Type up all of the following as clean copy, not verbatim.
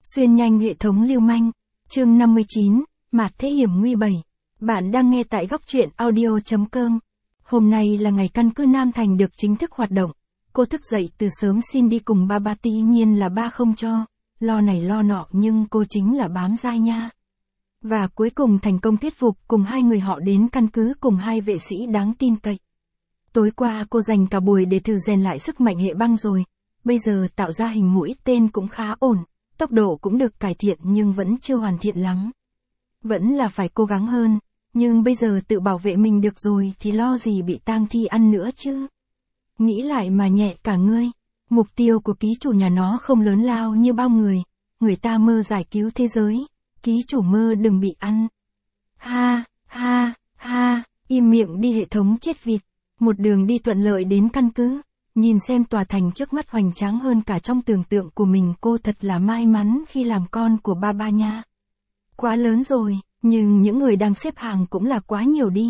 Xuyên nhanh hệ thống lưu manh. Chương 59, Mạt thế hiểm nguy 7. Bạn đang nghe tại góc truyện audio.com. Hôm nay là ngày căn cứ Nam Thành được chính thức hoạt động. Cô thức dậy từ sớm xin đi cùng ba tuy nhiên là ba không cho. Lo này lo nọ nhưng cô chính là bám dai nha. Và cuối cùng thành công thuyết phục cùng hai người họ đến căn cứ cùng hai vệ sĩ đáng tin cậy. Tối qua cô dành cả buổi để thử rèn lại sức mạnh hệ băng rồi. Bây giờ tạo ra hình mũi tên cũng khá ổn. Tốc độ cũng được cải thiện nhưng vẫn chưa hoàn thiện lắm. Vẫn là phải cố gắng hơn, nhưng bây giờ tự bảo vệ mình được rồi thì lo gì bị tang thi ăn nữa chứ. Nghĩ lại mà nhẹ cả ngươi. Mục tiêu của ký chủ nhà nó không lớn lao như bao người. Người ta mơ giải cứu thế giới. Ký chủ mơ đừng bị ăn. Ha, ha, ha, im miệng đi hệ thống chết vịt. Một đường đi thuận lợi đến căn cứ. Nhìn xem tòa thành trước mắt hoành tráng hơn cả trong tưởng tượng của mình, cô thật là may mắn khi làm con của ba nha. Quá lớn rồi, nhưng những người đang xếp hàng cũng là quá nhiều đi.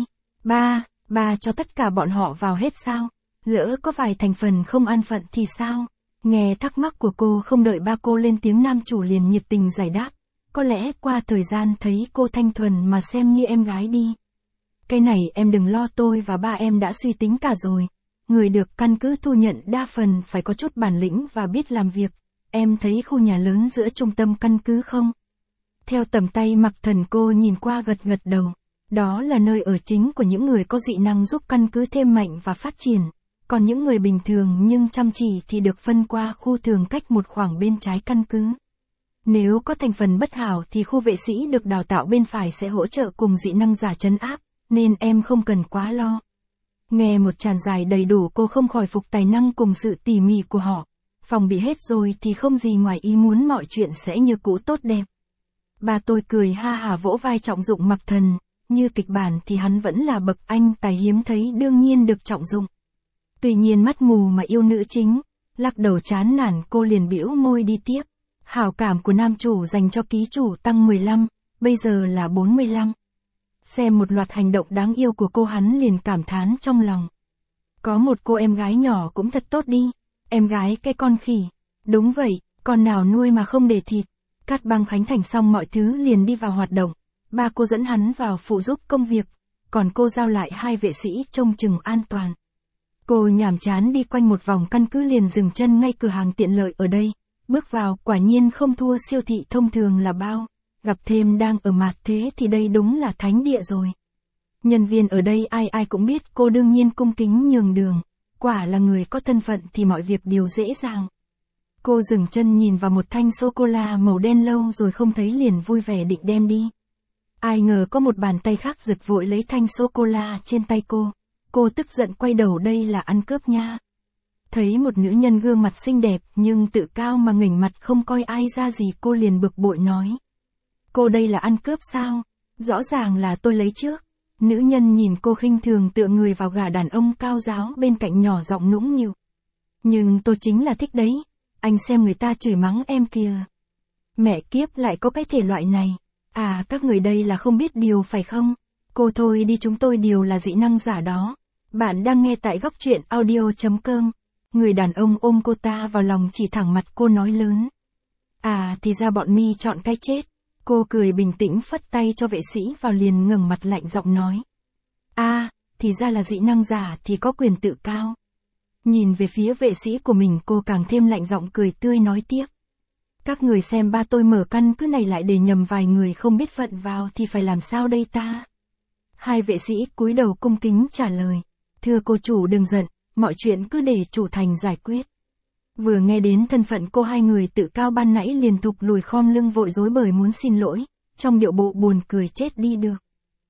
Ba cho tất cả bọn họ vào hết sao? Lỡ có vài thành phần không an phận thì sao? Nghe thắc mắc của cô không đợi ba cô lên tiếng, nam chủ liền nhiệt tình giải đáp. Có lẽ qua thời gian thấy cô thanh thuần mà xem như em gái đi. Cái này em đừng lo, tôi và ba em đã suy tính cả rồi. Người được căn cứ thu nhận đa phần phải có chút bản lĩnh và biết làm việc. Em thấy khu nhà lớn giữa trung tâm căn cứ không? Theo tầm tay Mặc Thần cô nhìn qua gật gật đầu. Đó là nơi ở chính của những người có dị năng giúp căn cứ thêm mạnh và phát triển. Còn những người bình thường nhưng chăm chỉ thì được phân qua khu thường cách một khoảng bên trái căn cứ. Nếu có thành phần bất hảo thì khu vệ sĩ được đào tạo bên phải sẽ hỗ trợ cùng dị năng giả trấn áp, nên em không cần quá lo. Nghe một tràn dài đầy đủ, cô không khỏi phục tài năng cùng sự tỉ mỉ của họ. Phòng bị hết rồi thì không gì ngoài ý muốn mọi chuyện sẽ như cũ tốt đẹp. Ba tôi cười ha hả vỗ vai trọng dụng Mặc Thần, như kịch bản thì hắn vẫn là bậc anh tài hiếm thấy, đương nhiên được trọng dụng. Tuy nhiên mắt mù mà yêu nữ chính, lắc đầu chán nản cô liền bĩu môi đi tiếp. Hảo cảm của nam chủ dành cho ký chủ tăng 15, bây giờ là 45. Xem một loạt hành động đáng yêu của cô hắn liền cảm thán trong lòng. Có một cô em gái nhỏ cũng thật tốt đi. Em gái cái con khỉ. Đúng vậy, con nào nuôi mà không để thịt. Cát Băng khánh thành xong mọi thứ liền đi vào hoạt động. Ba cô dẫn hắn vào phụ giúp công việc. Còn cô giao lại hai vệ sĩ trông chừng an toàn. Cô nhàm chán đi quanh một vòng căn cứ liền dừng chân ngay cửa hàng tiện lợi ở đây. Bước vào quả nhiên không thua siêu thị thông thường là bao. Gặp thêm đang ở mặt thế thì đây đúng là thánh địa rồi. Nhân viên ở đây ai ai cũng biết cô, đương nhiên cung kính nhường đường. Quả là người có thân phận thì mọi việc đều dễ dàng. Cô dừng chân nhìn vào một thanh sô-cô-la màu đen lâu rồi không thấy liền vui vẻ định đem đi. Ai ngờ có một bàn tay khác giật vội lấy thanh sô-cô-la trên tay cô. Cô tức giận quay đầu, đây là ăn cướp nha. Thấy một nữ nhân gương mặt xinh đẹp nhưng tự cao mà nghỉnh mặt không coi ai ra gì, cô liền bực bội nói. Cô đây là ăn cướp sao? Rõ ràng là tôi lấy trước. Nữ nhân nhìn cô khinh thường tựa người vào gà đàn ông cao giáo bên cạnh nhỏ giọng nũng nịu. Nhưng tôi chính là thích đấy. Anh xem người ta chửi mắng em kìa. Mẹ kiếp, lại có cái thể loại này. À, các người đây là không biết điều phải không? Cô thôi đi, chúng tôi đều là dị năng giả đó. Bạn đang nghe tại góc truyện audio.com. Người đàn ông ôm cô ta vào lòng chỉ thẳng mặt cô nói lớn. À, thì ra bọn mi chọn cái chết. Cô cười bình tĩnh phất tay cho vệ sĩ vào liền ngẩng mặt lạnh giọng nói. À, thì ra là dị năng giả thì có quyền tự cao. Nhìn về phía vệ sĩ của mình cô càng thêm lạnh giọng cười tươi nói tiếp. Các người xem ba tôi mở căn cứ này lại để nhầm vài người không biết phận vào thì phải làm sao đây ta? Hai vệ sĩ cúi đầu cung kính trả lời. Thưa cô chủ đừng giận, mọi chuyện cứ để chủ thành giải quyết. Vừa nghe đến thân phận cô, hai người tự cao ban nãy liền thụp lùi khom lưng vội rối bời muốn xin lỗi, trong điệu bộ buồn cười chết đi được.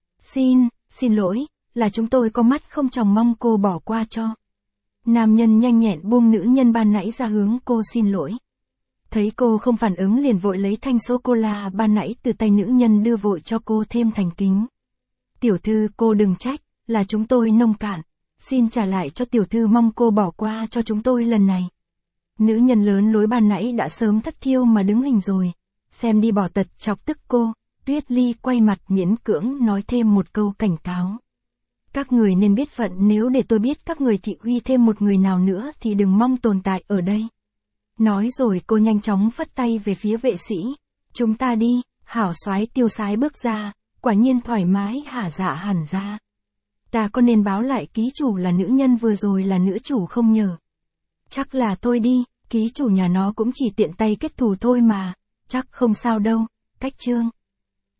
Xin lỗi, là chúng tôi có mắt không tròng, mong cô bỏ qua cho. Nam nhân nhanh nhẹn buông nữ nhân ban nãy ra hướng cô xin lỗi. Thấy cô không phản ứng liền vội lấy thanh sô-cô-la ban nãy từ tay nữ nhân đưa vội cho cô thêm thành kính. Tiểu thư cô đừng trách, là chúng tôi nông cạn. Xin trả lại cho tiểu thư, mong cô bỏ qua cho chúng tôi lần này. Nữ nhân lớn lối ban nãy đã sớm thất thiêu mà đứng hình rồi. Xem đi bỏ tật chọc tức cô, Tuyết Ly quay mặt miễn cưỡng nói thêm một câu cảnh cáo. Các người nên biết phận, nếu để tôi biết các người thị uy thêm một người nào nữa thì đừng mong tồn tại ở đây. Nói rồi cô nhanh chóng phất tay về phía vệ sĩ. Chúng ta đi, hảo soái tiêu sái bước ra, quả nhiên thoải mái hả dạ hẳn ra. Ta có nên báo lại ký chủ là nữ nhân vừa rồi là nữ chủ không nhờ? Chắc là thôi đi, ký chủ nhà nó cũng chỉ tiện tay kết thù thôi mà, chắc không sao đâu, cách chương.